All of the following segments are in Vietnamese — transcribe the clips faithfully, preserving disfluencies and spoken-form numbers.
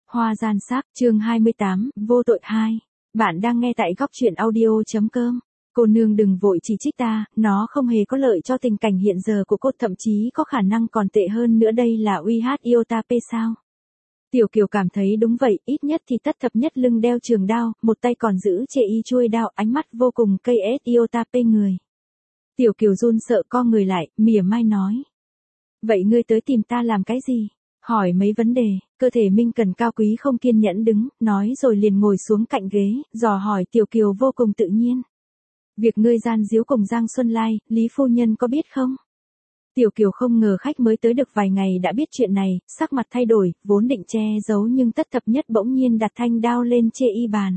Hoa gian sắc, chương hai mươi tám, vô tội hai. Bạn đang nghe tại góc truyện audio.com. Cô nương đừng vội chỉ trích ta, nó không hề có lợi cho tình cảnh hiện giờ của cô, thậm chí có khả năng còn tệ hơn nữa. Đây là uy hát Iotape sao? Tiểu Kiều cảm thấy đúng vậy, ít nhất thì tất thập nhất lưng đeo trường đao, một tay còn giữ chê y chuôi đao, ánh mắt vô cùng cây ết Iotape người. Tiểu Kiều run sợ co người lại, mỉa mai nói. Vậy ngươi tới tìm ta làm cái gì? Hỏi mấy vấn đề, cơ thể Minh Cần cao quý không kiên nhẫn đứng, nói rồi liền ngồi xuống cạnh ghế, dò hỏi Tiểu Kiều vô cùng tự nhiên. Việc ngươi gian díu cùng Giang Xuân Lai, Lý phu nhân có biết không? Tiểu Kiều không ngờ khách mới tới được vài ngày đã biết chuyện này, sắc mặt thay đổi, vốn định che giấu nhưng tất thập nhất bỗng nhiên đặt thanh đao lên chê y bàn.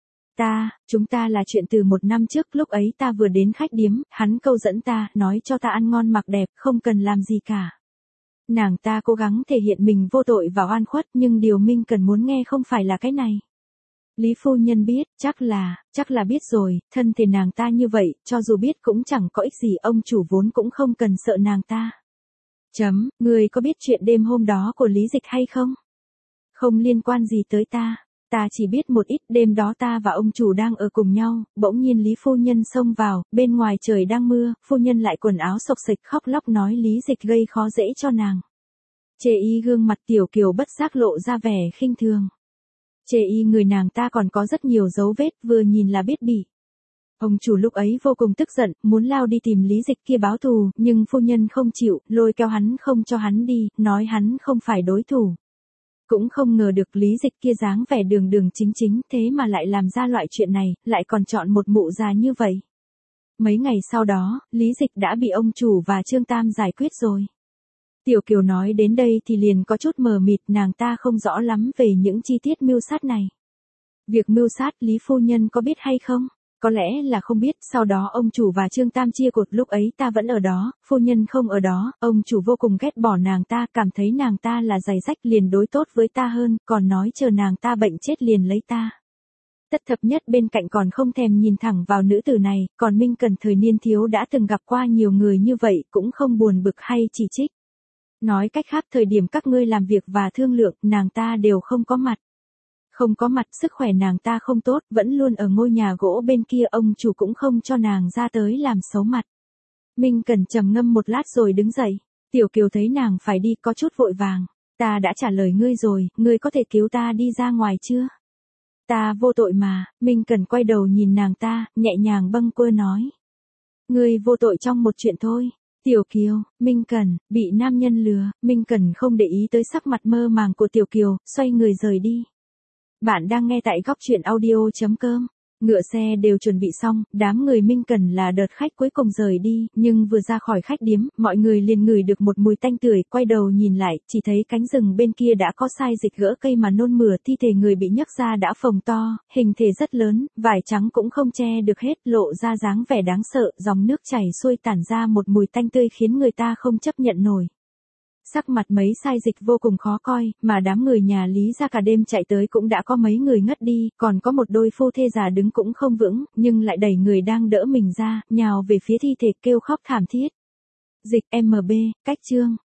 Ta, chúng ta là chuyện từ một năm trước, lúc ấy ta vừa đến khách điếm, hắn câu dẫn ta, nói cho ta ăn ngon mặc đẹp, không cần làm gì cả. Nàng ta cố gắng thể hiện mình vô tội và oan khuất, nhưng điều Minh Cần muốn nghe không phải là cái này. Lý phu nhân biết, chắc là, chắc là biết rồi, thân thể nàng ta như vậy, cho dù biết cũng chẳng có ích gì, ông chủ vốn cũng không cần sợ nàng ta. Chấm, người có biết chuyện đêm hôm đó của Lý Dịch hay không? Không liên quan gì tới ta. Ta chỉ biết một ít, đêm đó ta và ông chủ đang ở cùng nhau, bỗng nhiên Lý phu nhân xông vào, bên ngoài trời đang mưa, phu nhân lại quần áo xộc xệch khóc lóc nói Lý Dịch gây khó dễ cho nàng. Chê y gương mặt Tiểu Kiều bất giác lộ ra vẻ khinh thường. Chê y người nàng ta còn có rất nhiều dấu vết, vừa nhìn là biết bỉ. Ông chủ lúc ấy vô cùng tức giận, muốn lao đi tìm Lý Dịch kia báo thù, nhưng phu nhân không chịu, lôi kéo hắn không cho hắn đi, nói hắn không phải đối thủ. Cũng không ngờ được Lý Dịch kia dáng vẻ đường đường chính chính, thế mà lại làm ra loại chuyện này, lại còn chọn một mụ già như vậy. Mấy ngày sau đó, Lý Dịch đã bị ông chủ và Trương Tam giải quyết rồi. Tiểu Kiều nói đến đây thì liền có chút mờ mịt, nàng ta không rõ lắm về những chi tiết mưu sát này. Việc mưu sát Lý phu nhân có biết hay không? Có lẽ là không biết, sau đó ông chủ và Trương Tam chia cột, lúc ấy ta vẫn ở đó, phu nhân không ở đó, ông chủ vô cùng ghét bỏ nàng ta, cảm thấy nàng ta là giày rách liền đối tốt với ta hơn, còn nói chờ nàng ta bệnh chết liền lấy ta. Tất thập nhất bên cạnh còn không thèm nhìn thẳng vào nữ tử này, còn Minh Cần thời niên thiếu đã từng gặp qua nhiều người như vậy, cũng không buồn bực hay chỉ trích. Nói cách khác, thời điểm các ngươi làm việc và thương lượng, nàng ta đều không có mặt. Không có mặt, sức khỏe nàng ta không tốt, vẫn luôn ở ngôi nhà gỗ bên kia, ông chủ cũng không cho nàng ra tới làm xấu mặt. Minh Cần trầm ngâm một lát rồi đứng dậy. Tiểu Kiều thấy nàng phải đi có chút vội vàng. Ta đã trả lời ngươi rồi, ngươi có thể cứu ta đi ra ngoài chưa? Ta vô tội mà. Minh Cần quay đầu nhìn nàng ta, nhẹ nhàng bâng quơ nói. Ngươi vô tội trong một chuyện thôi. Tiểu Kiều, Minh Cần, bị nam nhân lừa, Minh Cần không để ý tới sắc mặt mơ màng của Tiểu Kiều, xoay người rời đi. Bạn đang nghe tại góc truyện audio.com. Ngựa xe đều chuẩn bị xong, đám người Minh Cần là đợt khách cuối cùng rời đi, nhưng vừa ra khỏi khách điếm, mọi người liền ngửi được một mùi tanh tưởi, quay đầu nhìn lại, chỉ thấy cánh rừng bên kia đã có sai dịch gỡ cây mà nôn mửa, thi thể người bị nhấc ra đã phồng to, hình thể rất lớn, vải trắng cũng không che được hết, lộ ra dáng vẻ đáng sợ, dòng nước chảy xuôi tản ra một mùi tanh tươi khiến người ta không chấp nhận nổi. Sắc mặt mấy sai dịch vô cùng khó coi, mà đám người nhà Lý ra cả đêm chạy tới cũng đã có mấy người ngất đi, còn có một đôi phu thê già đứng cũng không vững, nhưng lại đẩy người đang đỡ mình ra, nhào về phía thi thể kêu khóc thảm thiết. Dịch em bê, cách chương.